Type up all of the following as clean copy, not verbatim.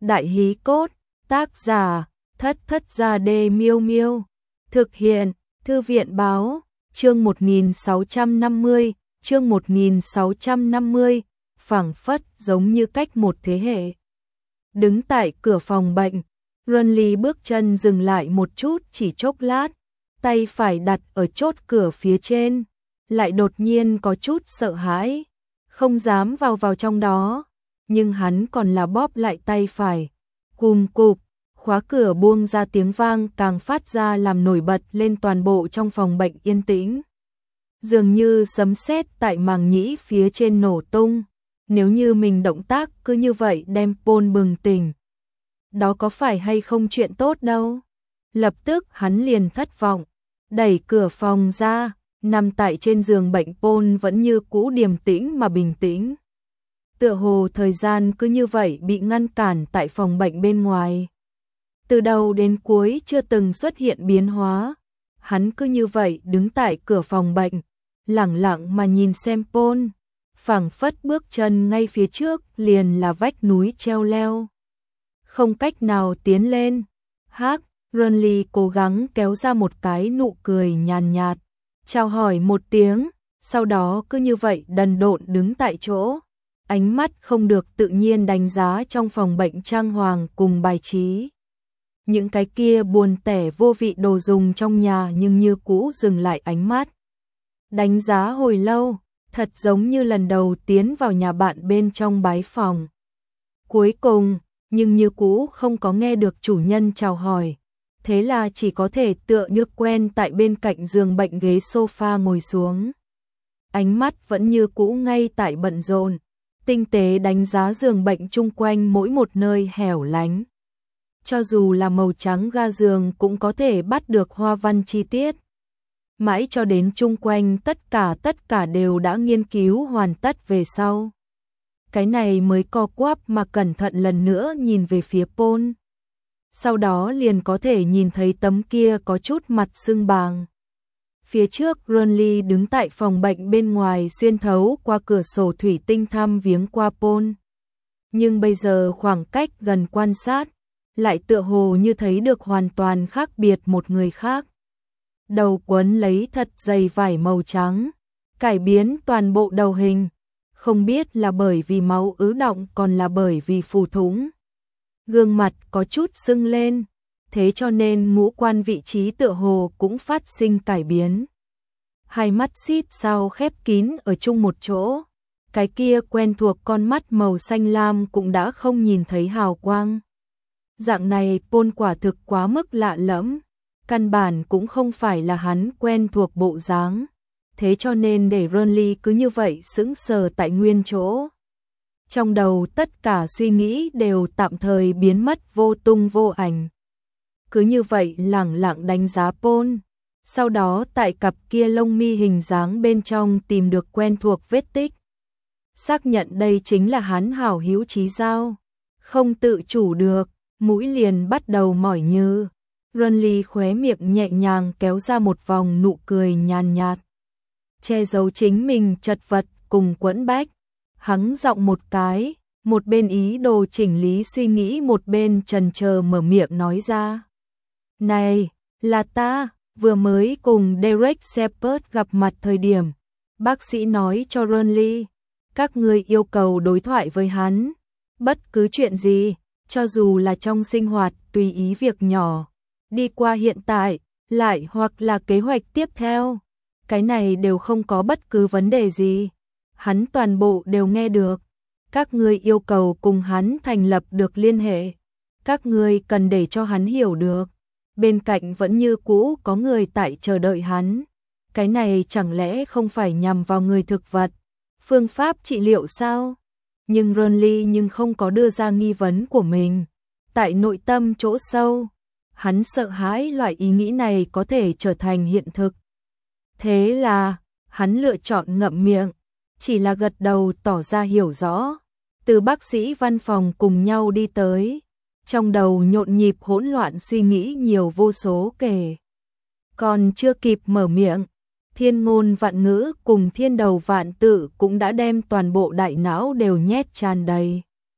Đại hí cốt, tác giả, Thất Thất Gia Đê Miêu Miêu. Thực hiện, Thư viện báo, chương 1650, chương 1650, phảng phất giống như cách một thế hệ. Đứng tại cửa phòng bệnh, Runly bước chân dừng lại một chút chỉ chốc lát, tay phải đặt ở chốt cửa phía trên, lại đột nhiên có chút sợ hãi, không dám vào trong đó, nhưng hắn còn là bóp lại tay phải. Cùm cụp, khóa cửa buông ra tiếng vang càng phát ra làm nổi bật lên toàn bộ trong phòng bệnh yên tĩnh. Dường như sấm sét tại màng nhĩ phía trên nổ tung, nếu như mình động tác cứ như vậy đem Paul bừng tỉnh. Đó có phải hay không chuyện tốt đâu. Lập tức hắn liền thất vọng, đẩy cửa phòng ra, nằm tại trên giường bệnh Paul vẫn như cũ điềm tĩnh mà bình tĩnh. Tựa hồ thời gian cứ như vậy bị ngăn cản tại phòng bệnh bên ngoài. Từ đầu đến cuối chưa từng xuất hiện biến hóa, hắn cứ như vậy đứng tại cửa phòng bệnh, lẳng lặng mà nhìn xem Paul, phảng phất bước chân ngay phía trước liền là vách núi treo leo. Không cách nào tiến lên. Runly cố gắng kéo ra một cái nụ cười nhàn nhạt, chào hỏi một tiếng, sau đó cứ như vậy đần độn đứng tại chỗ, ánh mắt không được tự nhiên đánh giá trong phòng bệnh trang hoàng cùng bài trí. Những cái kia buồn tẻ vô vị đồ dùng trong nhà nhưng như cũ dừng lại ánh mắt. Đánh giá hồi lâu, thật giống như lần đầu tiến vào nhà bạn bên trong bái phòng. Cuối cùng, nhưng như cũ không có nghe được chủ nhân chào hỏi. Thế là chỉ có thể tựa như quen tại bên cạnh giường bệnh ghế sofa ngồi xuống. Ánh mắt vẫn như cũ ngay tại bận rộn, tinh tế đánh giá giường bệnh chung quanh mỗi một nơi hẻo lánh. Cho dù là màu trắng ga giường cũng có thể bắt được hoa văn chi tiết. Mãi cho đến chung quanh tất cả đều đã nghiên cứu hoàn tất về sau. Cái này mới co quắp mà cẩn thận lần nữa nhìn về phía Paul. Sau đó liền có thể nhìn thấy tấm kia có chút mặt sưng bàng. Phía trước Runly đứng tại phòng bệnh bên ngoài xuyên thấu qua cửa sổ thủy tinh thăm viếng qua Paul. Nhưng bây giờ khoảng cách gần quan sát, lại tựa hồ như thấy được hoàn toàn khác biệt một người khác. Đầu quấn lấy thật dày vải màu trắng, cải biến toàn bộ đầu hình, không biết là bởi vì máu ứ đọng còn là bởi vì phù thủng. Gương mặt có chút sưng lên, thế cho nên ngũ quan vị trí tựa hồ cũng phát sinh cải biến. Hai mắt xít sao khép kín ở chung một chỗ, cái kia quen thuộc con mắt màu xanh lam cũng đã không nhìn thấy hào quang. Dạng này Paul quả thực quá mức lạ lẫm, căn bản cũng không phải là hắn quen thuộc bộ dáng, thế cho nên để Runly cứ như vậy sững sờ tại nguyên chỗ. Trong đầu tất cả suy nghĩ đều tạm thời biến mất vô tung vô ảnh. Cứ như vậy lẳng lặng đánh giá Paul, sau đó tại cặp kia lông mi hình dáng bên trong tìm được quen thuộc vết tích. Xác nhận đây chính là hắn hảo hữu chí giao, không tự chủ được, mũi liền bắt đầu mỏi nhừ. Runly khóe miệng nhẹ nhàng kéo ra một vòng nụ cười nhàn nhạt, che giấu chính mình chật vật cùng quẫn bách. Hắn giọng một cái, một bên ý đồ chỉnh lý suy nghĩ một bên chần chờ mở miệng nói ra. Này, là ta, vừa mới cùng Derek Shepard gặp mặt thời điểm. Bác sĩ nói cho Runly, các ngươi yêu cầu đối thoại với hắn. Bất cứ chuyện gì, cho dù là trong sinh hoạt tùy ý việc nhỏ, đi qua hiện tại, lại hoặc là kế hoạch tiếp theo. Cái này đều không có bất cứ vấn đề gì. Hắn toàn bộ đều nghe được. Các ngươi yêu cầu cùng hắn thành lập được liên hệ. Các ngươi cần để cho hắn hiểu được. Bên cạnh vẫn như cũ có người tại chờ đợi hắn. Cái này chẳng lẽ không phải nhằm vào người thực vật? Phương pháp trị liệu sao? Nhưng Runly nhưng không có đưa ra nghi vấn của mình. Tại nội tâm chỗ sâu, hắn sợ hãi loại ý nghĩ này có thể trở thành hiện thực. Thế là, hắn lựa chọn ngậm miệng, chỉ là gật đầu tỏ ra hiểu rõ. Từ bác sĩ văn phòng cùng nhau đi tới, trong đầu nhộn nhịp hỗn loạn suy nghĩ nhiều vô số kể. Còn chưa kịp mở miệng, thiên ngôn vạn ngữ cùng thiên đầu vạn tự cũng đã đem toàn bộ đại não đều nhét tràn đầy.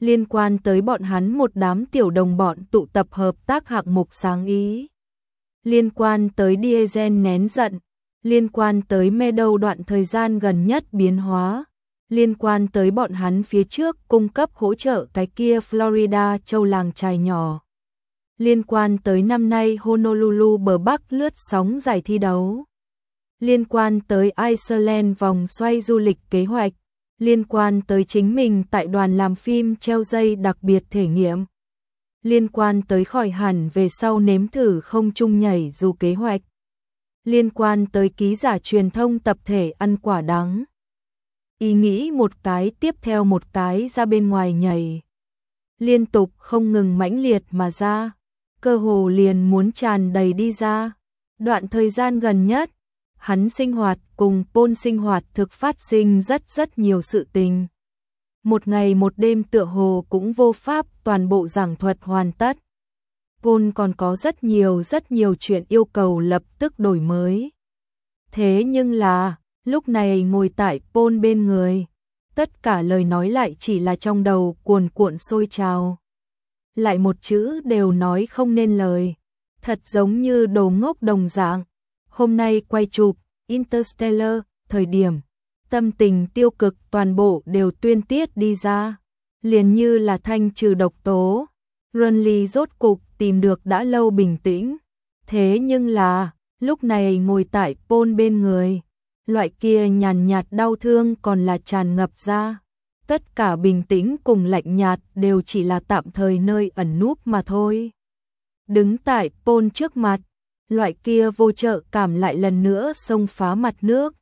liên quan tới bọn hắn một đám tiểu đồng bọn tụ tập hợp tác hạng mục sáng ý, liên quan tới Diesel nén giận, liên quan tới Meadow đoạn thời gian gần nhất biến hóa, liên quan tới bọn hắn phía trước cung cấp hỗ trợ cái kia Florida châu làng trài nhỏ, liên quan tới năm nay Honolulu bờ Bắc lướt sóng giải thi đấu, liên quan tới Iceland vòng xoay du lịch kế hoạch, liên quan tới chính mình tại đoàn làm phim treo dây đặc biệt thể nghiệm, liên quan tới khỏi hẳn về sau nếm thử không trung nhảy dù kế hoạch, liên quan tới ký giả truyền thông tập thể ăn quả đắng. Ý nghĩ một cái tiếp theo một cái ra bên ngoài nhảy, liên tục không ngừng mãnh liệt mà ra, cơ hồ liền muốn tràn đầy đi ra. Đoạn thời gian gần nhất, hắn sinh hoạt cùng Paul sinh hoạt thực phát sinh rất nhiều sự tình. Một ngày một đêm tựa hồ cũng vô pháp toàn bộ giảng thuật hoàn tất. Paul còn có rất nhiều chuyện yêu cầu lập tức đổi mới. Thế nhưng là, lúc này ngồi tại Paul bên người, tất cả lời nói lại chỉ là trong đầu cuồn cuộn sôi trào. Lại một chữ đều nói không nên lời, thật giống như đồ ngốc đồng dạng. Hôm nay quay chụp Interstellar, thời điểm tâm tình tiêu cực toàn bộ đều tuyên tiết đi ra, liền như là thanh trừ độc tố. Renly rốt cục tìm được đã lâu bình tĩnh, thế nhưng là, lúc này ngồi tại Paul bên người, loại kia nhàn nhạt đau thương còn là tràn ngập ra. Tất cả bình tĩnh cùng lạnh nhạt đều chỉ là tạm thời nơi ẩn núp mà thôi. Đứng tại Paul trước mặt, loại kia vô trợ cảm lại lần nữa xông phá mặt nước.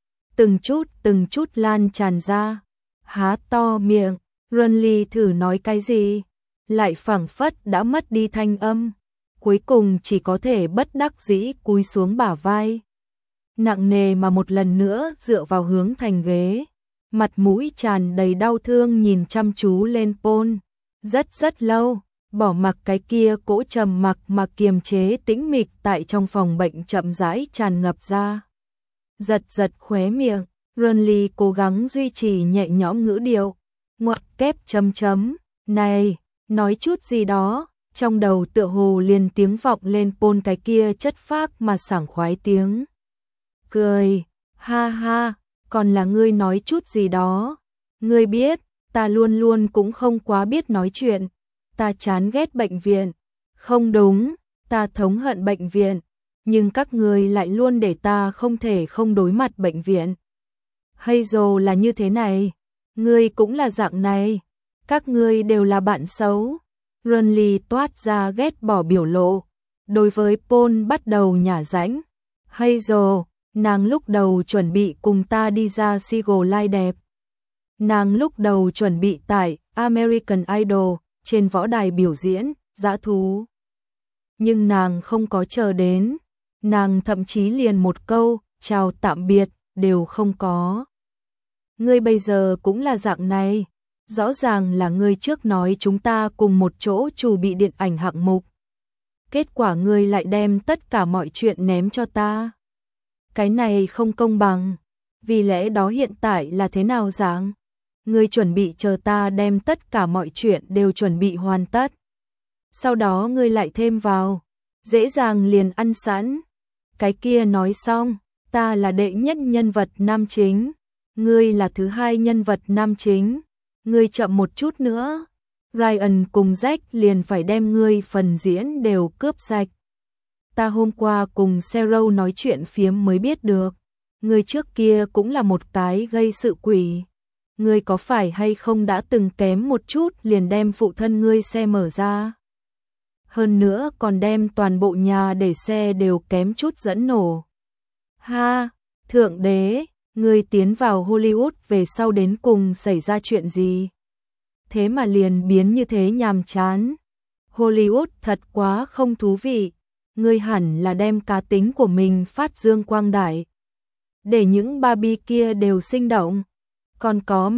Từng chút lan tràn ra, há to miệng, Renly thử nói cái gì, lại phảng phất đã mất đi thanh âm, cuối cùng chỉ có thể bất đắc dĩ cúi xuống bả vai. Nặng nề mà một lần nữa dựa vào hướng thành ghế, mặt mũi tràn đầy đau thương nhìn chăm chú lên Paul, rất lâu, bỏ mặc cái kia cỗ trầm mặc mà kiềm chế tĩnh mịch tại trong phòng bệnh chậm rãi tràn ngập ra. Giật khóe miệng, Renly cố gắng duy trì nhẹ nhõm ngữ điệu, ngoặc kép chấm, này, nói chút gì đó, trong đầu tựa hồ liền tiếng vọng lên Paul cái kia chất phác mà sảng khoái tiếng cười, ha, còn là ngươi nói chút gì đó. Ngươi biết, ta luôn luôn cũng không quá biết nói chuyện, ta chán ghét bệnh viện. Không đúng, ta thống hận bệnh viện, nhưng các ngươi lại luôn để ta không thể không đối mặt bệnh viện. Hazel là như thế này, ngươi cũng là dạng này, các ngươi đều là bạn xấu. Renly toát ra ghét bỏ biểu lộ, đối với Paul bắt đầu nhả rãnh. Hazel, nàng lúc đầu chuẩn bị cùng ta đi ra Seagull Live đẹp. Nàng lúc đầu chuẩn bị tại American Idol trên võ đài biểu diễn dã thú. Nhưng nàng không có chờ đến, nàng thậm chí liền một câu chào tạm biệt đều không có. Ngươi bây giờ cũng là dạng này, rõ ràng là ngươi trước nói chúng ta cùng một chỗ chuẩn bị điện ảnh hạng mục. Kết quả ngươi lại đem tất cả mọi chuyện ném cho ta. Cái này không công bằng, vì lẽ đó hiện tại là thế nào dạng? Ngươi chuẩn bị chờ ta đem tất cả mọi chuyện đều chuẩn bị hoàn tất. Sau đó ngươi lại thêm vào, dễ dàng liền ăn sẵn. Cái kia nói xong, ta là đệ nhất nhân vật nam chính, ngươi là thứ hai nhân vật nam chính, ngươi chậm một chút nữa, Ryan cùng Jack liền phải đem ngươi phần diễn đều cướp sạch. Ta hôm qua cùng Sarah nói chuyện phiếm mới biết được, ngươi trước kia cũng là một cái gây sự quỷ. Ngươi có phải hay không đã từng kém một chút liền đem phụ thân ngươi xe mở ra? Hơn nữa còn đem toàn bộ nhà để xe đều kém chút dẫn nổ. Ha, thượng đế, ngươi tiến vào Hollywood về sau đến cùng xảy ra chuyện gì? Thế mà liền biến như thế nhàm chán. Hollywood thật quá không thú vị. Ngươi hẳn là đem cá tính của mình phát dương quang đại, để những Barbie kia đều sinh động. Còn có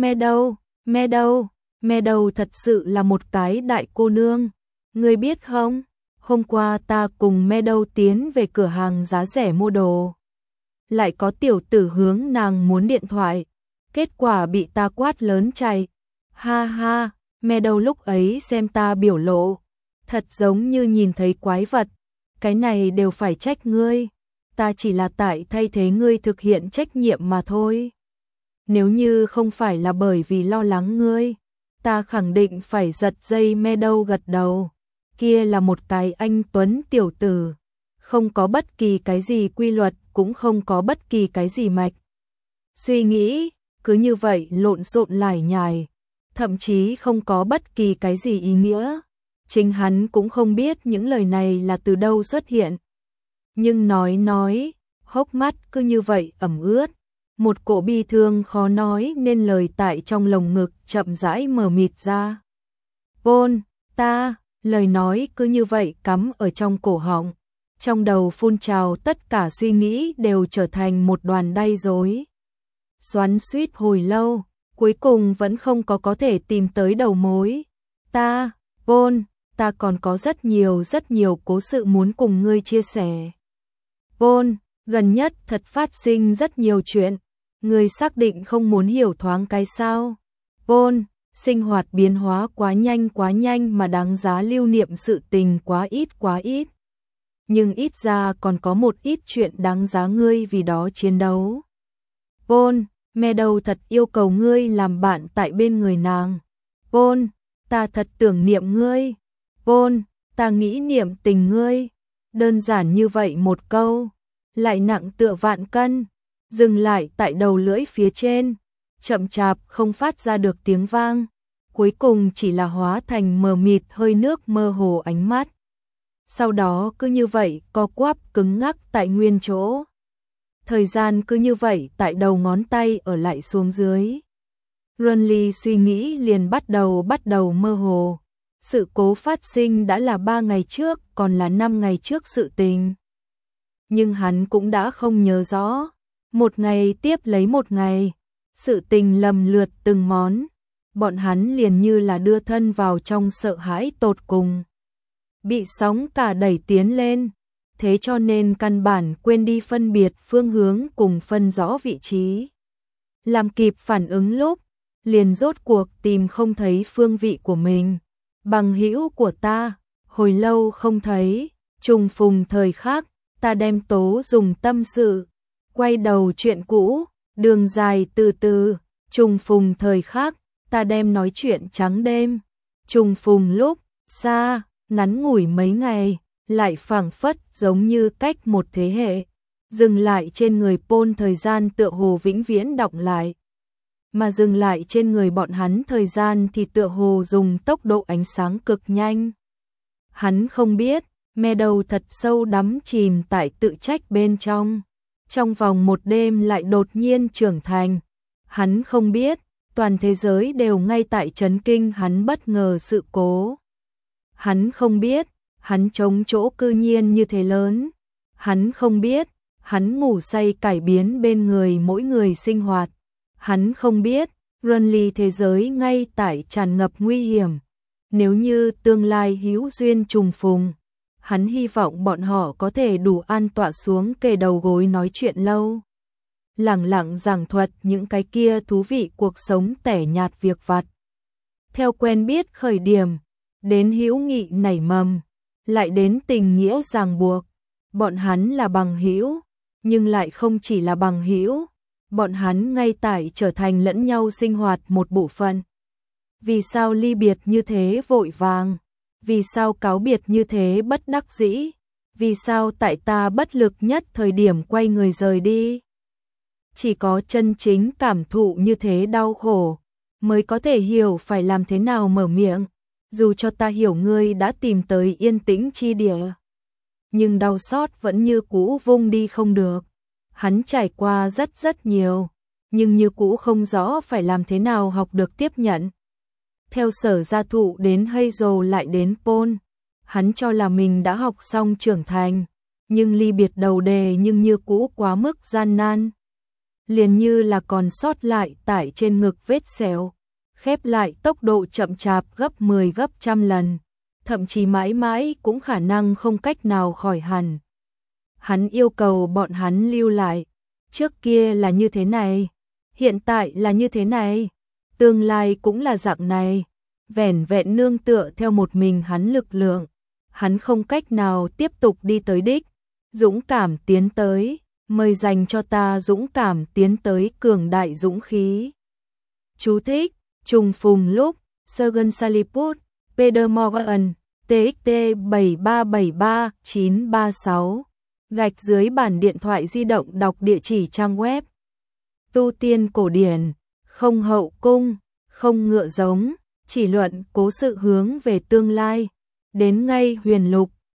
Meadow thật sự là một cái đại cô nương. Ngươi biết không, hôm qua ta cùng Meadow tiến về cửa hàng giá rẻ mua đồ. Lại có tiểu tử hướng nàng muốn điện thoại, kết quả bị ta quát lớn chạy. Ha, Meadow lúc ấy xem ta biểu lộ, thật giống như nhìn thấy quái vật, cái này đều phải trách ngươi, ta chỉ là tại thay thế ngươi thực hiện trách nhiệm mà thôi. Nếu như không phải là bởi vì lo lắng ngươi, ta khẳng định phải giật dây. Meadow gật đầu, kia là một cái anh tuấn tiểu tử, không có bất kỳ cái gì quy luật, cũng không có bất kỳ cái gì mạch suy nghĩ, cứ như vậy lộn xộn lải nhải, thậm chí không có bất kỳ cái gì ý nghĩa. Chính hắn cũng không biết những lời này là từ đâu xuất hiện. Nhưng nói, hốc mắt cứ như vậy ẩm ướt, một cỗ bi thương khó nói nên lời tại trong lồng ngực chậm rãi mờ mịt ra. Paul, ta, lời nói cứ như vậy cắm ở trong cổ họng, trong đầu phun trào, tất cả suy nghĩ đều trở thành một đoàn đay rối. Xoắn xuýt hồi lâu, cuối cùng vẫn không có thể tìm tới đầu mối. Paul, ta còn có rất nhiều cố sự muốn cùng ngươi chia sẻ. Paul, gần nhất thật phát sinh rất nhiều chuyện, ngươi xác định không muốn hiểu thoáng cái sao? Paul, sinh hoạt biến hóa quá nhanh mà đáng giá lưu niệm sự tình quá ít. Nhưng ít ra còn có một ít chuyện đáng giá ngươi vì đó chiến đấu. Paul, Meadow thật yêu cầu ngươi làm bạn tại bên người nàng. Paul, ta thật tưởng niệm ngươi. Paul, ta nghĩ niệm tình ngươi. Đơn giản như vậy một câu, lại nặng tựa vạn cân, dừng lại tại đầu lưỡi phía trên, chậm chạp không phát ra được tiếng vang, cuối cùng chỉ là hóa thành mờ mịt hơi nước mơ hồ ánh mắt. Sau đó cứ như vậy co quắp cứng ngắc tại nguyên chỗ. Thời gian cứ như vậy tại đầu ngón tay ở lại xuống dưới. Runley suy nghĩ liền bắt đầu mơ hồ. Sự cố phát sinh đã là 3 ngày trước, còn là 5 ngày trước sự tình. Nhưng hắn cũng đã không nhớ rõ. Một ngày tiếp lấy một ngày, sự tình lầm lượt từng món. Bọn hắn liền như là đưa thân vào trong sợ hãi tột cùng. Bị sóng cả đẩy tiến lên, thế cho nên căn bản quên đi phân biệt phương hướng cùng phân rõ vị trí. Làm kịp phản ứng lúc, liền rốt cuộc tìm không thấy phương vị của mình. Bằng hữu của ta, hồi lâu không thấy, trùng phùng thời khắc, ta đem tố dùng tâm sự, quay đầu chuyện cũ, đường dài từ từ, trùng phùng thời khắc, ta đem nói chuyện trắng đêm, trùng phùng lúc, xa, ngắn ngủi mấy ngày, lại phảng phất giống như cách một thế hệ, dừng lại trên người Paul thời gian tựa hồ vĩnh viễn đọng lại. Mà dừng lại trên người bọn hắn thời gian thì tựa hồ dùng tốc độ ánh sáng cực nhanh. Hắn không biết, Meadow thật sâu đắm chìm tại tự trách bên trong. Trong vòng một đêm lại đột nhiên trưởng thành. Hắn không biết, toàn thế giới đều ngay tại chấn kinh hắn bất ngờ sự cố. Hắn không biết, hắn trống chỗ cư nhiên như thế lớn. Hắn không biết, hắn ngủ say cải biến bên người mỗi người sinh hoạt. Hắn không biết, Runley thế giới ngay tại tràn ngập nguy hiểm. Nếu như tương lai hữu duyên trùng phùng, hắn hy vọng bọn họ có thể đủ an tọa xuống kề đầu gối nói chuyện lâu. Lẳng lặng giảng thuật những cái kia thú vị cuộc sống tẻ nhạt việc vặt. Theo quen biết khởi điểm, đến hữu nghị nảy mầm, lại đến tình nghĩa ràng buộc. Bọn hắn là bằng hữu, nhưng lại không chỉ là bằng hữu. Bọn hắn ngay tại trở thành lẫn nhau sinh hoạt một bộ phận. Vì sao ly biệt như thế vội vàng? Vì sao cáo biệt như thế bất đắc dĩ? Vì sao tại ta bất lực nhất thời điểm quay người rời đi? Chỉ có chân chính cảm thụ như thế đau khổ, mới có thể hiểu phải làm thế nào mở miệng. Dù cho ta hiểu ngươi đã tìm tới yên tĩnh chi địa, nhưng đau xót vẫn như cũ vung đi không được. Hắn trải qua rất nhiều, nhưng như cũ không rõ phải làm thế nào học được tiếp nhận. Theo Sở Gia Thụ đến Hazel lại đến Paul, hắn cho là mình đã học xong trưởng thành, nhưng ly biệt đầu đề nhưng như cũ quá mức gian nan. Liền như là còn sót lại tại trên ngực vết sẹo, khép lại tốc độ chậm chạp gấp 10 gấp trăm lần, thậm chí mãi mãi cũng khả năng không cách nào khỏi hẳn. Hắn yêu cầu bọn hắn lưu lại, trước kia là như thế này, hiện tại là như thế này, tương lai cũng là dạng này. vẻn vẹn nương tựa theo một mình hắn lực lượng, hắn không cách nào tiếp tục đi tới đích. Dũng cảm tiến tới, mời dành cho ta dũng cảm tiến tới cường đại dũng khí. Chú thích: Trùng phùng lúc, Sergen Saliput, Peter Morgan, TXT 7373936. Gạch dưới bản điện thoại di động đọc địa chỉ trang web. Tu tiên cổ điển, không hậu cung, không ngựa giống, chỉ luận cố sự hướng về tương lai. Đến ngay huyền lục,